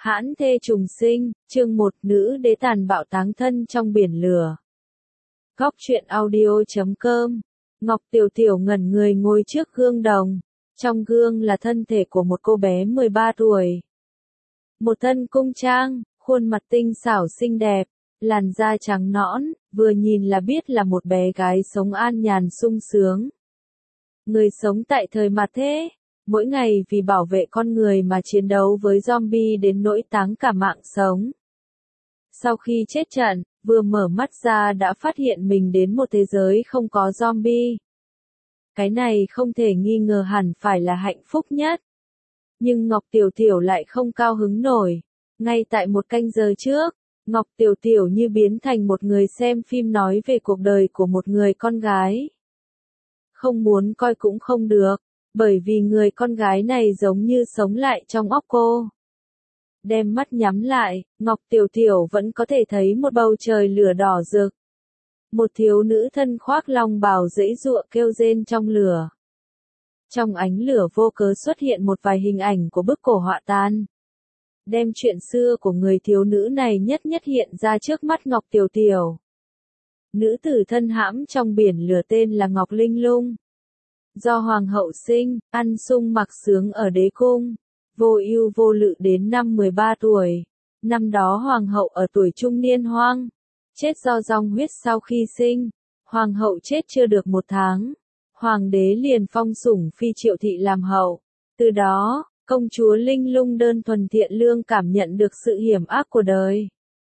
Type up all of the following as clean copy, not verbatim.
Hãn thê trùng sinh, chương 1, nữ đế tàn bạo táng thân trong biển lửa. Góc truyện audio.com. Ngọc Tiểu Tiểu ngẩn người ngồi trước gương đồng. Trong gương là thân thể của một cô bé 13 tuổi. Một thân cung trang, khuôn mặt tinh xảo xinh đẹp, làn da trắng nõn, vừa nhìn là biết là một bé gái sống an nhàn sung sướng. Người sống tại thời mặt thế, mỗi ngày vì bảo vệ con người mà chiến đấu với zombie đến nỗi táng cả mạng sống. Sau khi chết trận, vừa mở mắt ra đã phát hiện mình đến một thế giới không có zombie. Cái này không thể nghi ngờ hẳn phải là hạnh phúc nhất. Nhưng Ngọc Tiểu Tiểu lại không cao hứng nổi. Ngay tại một canh giờ trước, Ngọc Tiểu Tiểu như biến thành một người xem phim nói về cuộc đời của một người con gái. Không muốn coi cũng không được, bởi vì người con gái này giống như sống lại trong óc cô. Đem mắt nhắm lại, Ngọc Tiểu Tiểu vẫn có thể thấy một bầu trời lửa đỏ rực. Một thiếu nữ thân khoác long bào giãy giụa kêu rên trong lửa. Trong ánh lửa vô cớ xuất hiện một vài hình ảnh của bức cổ họa tan. Đem chuyện xưa của người thiếu nữ này nhất nhất hiện ra trước mắt Ngọc Tiểu Tiểu. Nữ tử thân hãm trong biển lửa tên là Ngọc Linh Lung. Do hoàng hậu sinh, ăn sung mặc sướng ở đế cung, vô ưu vô lự đến năm 13 tuổi. Năm đó hoàng hậu ở tuổi trung niên hoang, chết do dòng huyết sau khi sinh. Hoàng hậu chết chưa được 1 tháng, hoàng đế liền phong sủng Phi Triệu Thị làm hậu. Từ đó, công chúa Linh Lung đơn thuần thiện lương cảm nhận được sự hiểm ác của đời.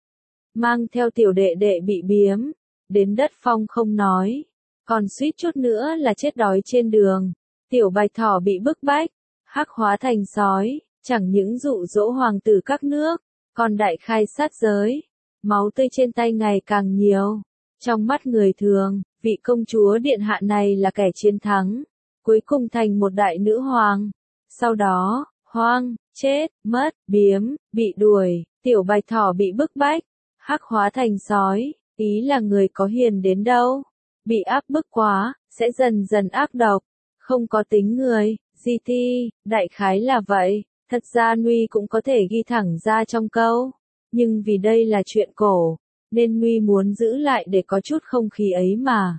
Mang theo tiểu đệ đệ bị biếm, đến đất phong không nói, còn suýt chút nữa là chết đói trên đường. Tiểu bạch thỏ bị bức bách, hắc hóa thành sói, chẳng những dụ dỗ hoàng tử các nước, còn đại khai sát giới. Máu tươi trên tay ngày càng nhiều. Trong mắt người thường, vị công chúa điện hạ này là kẻ chiến thắng, cuối cùng thành một đại nữ hoàng. Sau đó, hoang, chết, mất, biếm, bị đuổi, tiểu bạch thỏ bị bức bách, hắc hóa thành sói, ý là người có hiền đến đâu, bị áp bức quá, sẽ dần dần ác độc, không có tính người, GT, đại khái là vậy. Thật ra Nuy cũng có thể ghi thẳng ra trong câu, nhưng vì đây là chuyện cổ, nên Nuy muốn giữ lại để có chút không khí ấy mà.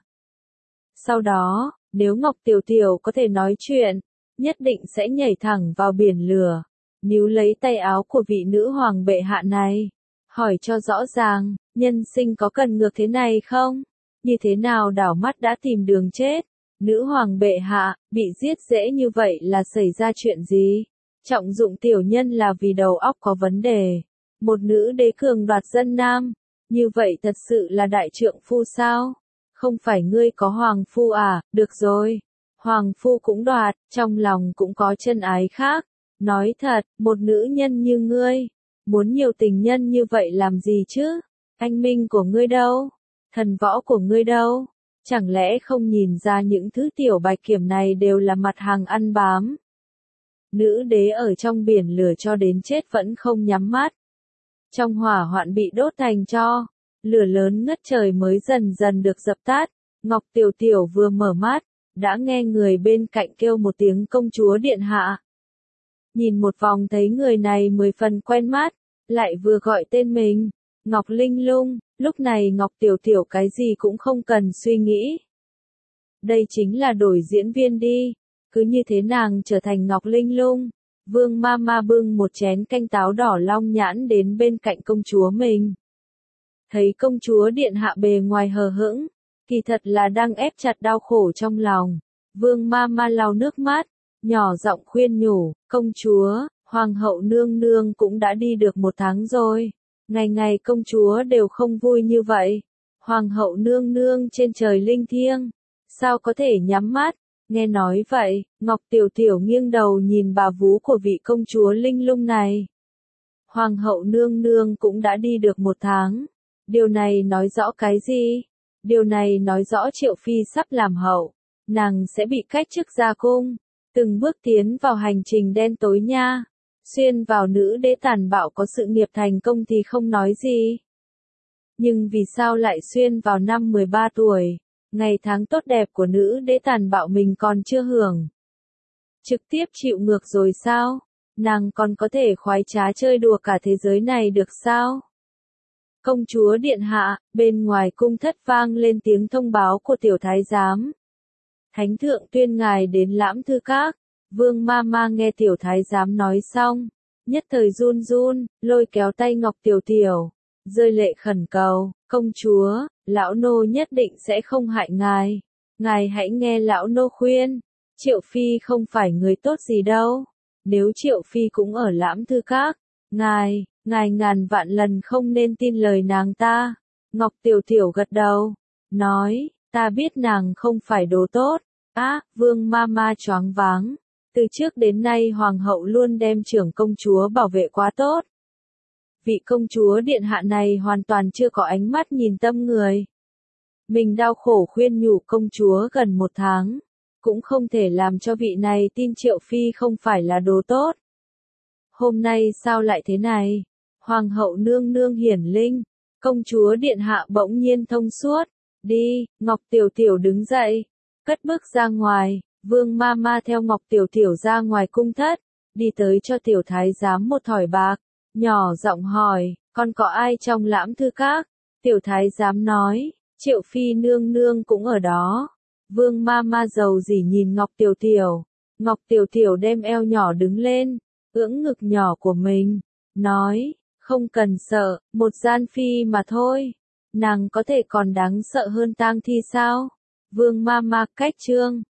Sau đó, nếu Ngọc Tiểu Tiểu có thể nói chuyện, nhất định sẽ nhảy thẳng vào biển lửa, níu lấy tay áo của vị nữ hoàng bệ hạ này, hỏi cho rõ ràng, nhân sinh có cần ngược thế này không? Như thế nào đảo mắt đã tìm đường chết? Nữ hoàng bệ hạ, bị giết dễ như vậy là xảy ra chuyện gì? Trọng dụng tiểu nhân là vì đầu óc có vấn đề. Một nữ đế cường đoạt dân nam, như vậy thật sự là đại trượng phu sao? Không phải ngươi có hoàng phu à? Được rồi, hoàng phu cũng đoạt, trong lòng cũng có chân ái khác. Nói thật, một nữ nhân như ngươi, muốn nhiều tình nhân như vậy làm gì chứ? Anh minh của ngươi đâu? Thần võ của ngươi đâu? Chẳng lẽ không nhìn ra những thứ tiểu bạch kiểm này đều là mặt hàng ăn bám? Nữ đế ở trong biển lửa cho đến chết vẫn không nhắm mắt. Trong hỏa hoạn bị đốt thành tro, lửa lớn ngất trời mới dần dần được dập tắt. Ngọc Tiểu Tiểu vừa mở mắt, đã nghe người bên cạnh kêu một tiếng công chúa điện hạ. Nhìn một vòng thấy người này 10 phần quen mắt, lại vừa gọi tên mình, Ngọc Linh Lung. Lúc này Ngọc Tiểu Tiểu cái gì cũng không cần suy nghĩ. Đây chính là đổi diễn viên đi. Cứ như thế nàng trở thành Ngọc Linh Lung. Vương Mama bưng một chén canh táo đỏ long nhãn đến bên cạnh công chúa mình. Thấy công chúa điện hạ bề ngoài hờ hững, kỳ thật là đang ép chặt đau khổ trong lòng. Vương Mama lau nước mắt, nhỏ giọng khuyên nhủ, công chúa, hoàng hậu nương nương cũng đã đi được 1 tháng rồi. Ngày ngày công chúa đều không vui như vậy. Hoàng hậu nương nương trên trời linh thiêng, sao có thể nhắm mắt? Nghe nói vậy, Ngọc Tiểu Tiểu nghiêng đầu nhìn bà vú của vị công chúa Linh Lung này. Hoàng hậu nương nương cũng đã đi được 1 tháng. Điều này nói rõ cái gì? Điều này nói rõ Triệu Phi sắp làm hậu. Nàng sẽ bị cách chức ra cung. Từng bước tiến vào hành trình đen tối nha. Xuyên vào nữ đế tàn bạo có sự nghiệp thành công thì không nói gì. Nhưng vì sao lại xuyên vào năm 13 tuổi? Ngày tháng tốt đẹp của nữ đế tàn bạo mình còn chưa hưởng. Trực tiếp chịu ngược rồi sao? nàng còn có thể khoái trá chơi đùa cả thế giới này được sao? Công chúa điện hạ, bên ngoài cung thất vang lên tiếng thông báo của tiểu thái giám. Thánh thượng tuyên ngài đến Lãm Thư Các. Vương ma ma nghe tiểu thái giám nói xong, nhất thời run run, lôi kéo tay Ngọc Tiểu Tiểu, rơi lệ khẩn cầu, công chúa, lão nô nhất định sẽ không hại ngài. Ngài hãy nghe lão nô khuyên, Triệu Phi không phải người tốt gì đâu. Nếu Triệu Phi cũng ở Lãm Thư Các, ngài ngàn vạn lần không nên tin lời nàng ta. Ngọc Tiểu Tiểu gật đầu, nói, ta biết nàng không phải đồ tốt. Vương ma ma choáng váng. Từ trước đến nay hoàng hậu luôn đem trưởng công chúa bảo vệ quá tốt. Vị công chúa điện hạ này hoàn toàn chưa có ánh mắt nhìn tâm người. Mình đau khổ khuyên nhủ công chúa gần 1 tháng, cũng không thể làm cho vị này tin Triệu Phi không phải là đồ tốt. Hôm nay sao lại thế này? Hoàng hậu nương nương hiển linh, công chúa điện hạ bỗng nhiên thông suốt. Đi, Ngọc Tiểu Tiểu đứng dậy, cất bước ra ngoài. Vương ma ma theo Ngọc Tiểu Tiểu ra ngoài cung thất, đi tới cho tiểu thái giám một thỏi bạc, nhỏ giọng hỏi, còn có ai trong Lãm Thư Các? Tiểu thái giám nói, Triệu Phi nương nương cũng ở đó. Vương ma ma giàu dỉ nhìn Ngọc Tiểu Tiểu. Ngọc Tiểu Tiểu đem eo nhỏ đứng lên, ưỡng ngực nhỏ của mình, nói, không cần sợ, một gian phi mà thôi. Nàng có thể còn đáng sợ hơn tang thi sao? Vương ma ma cách chương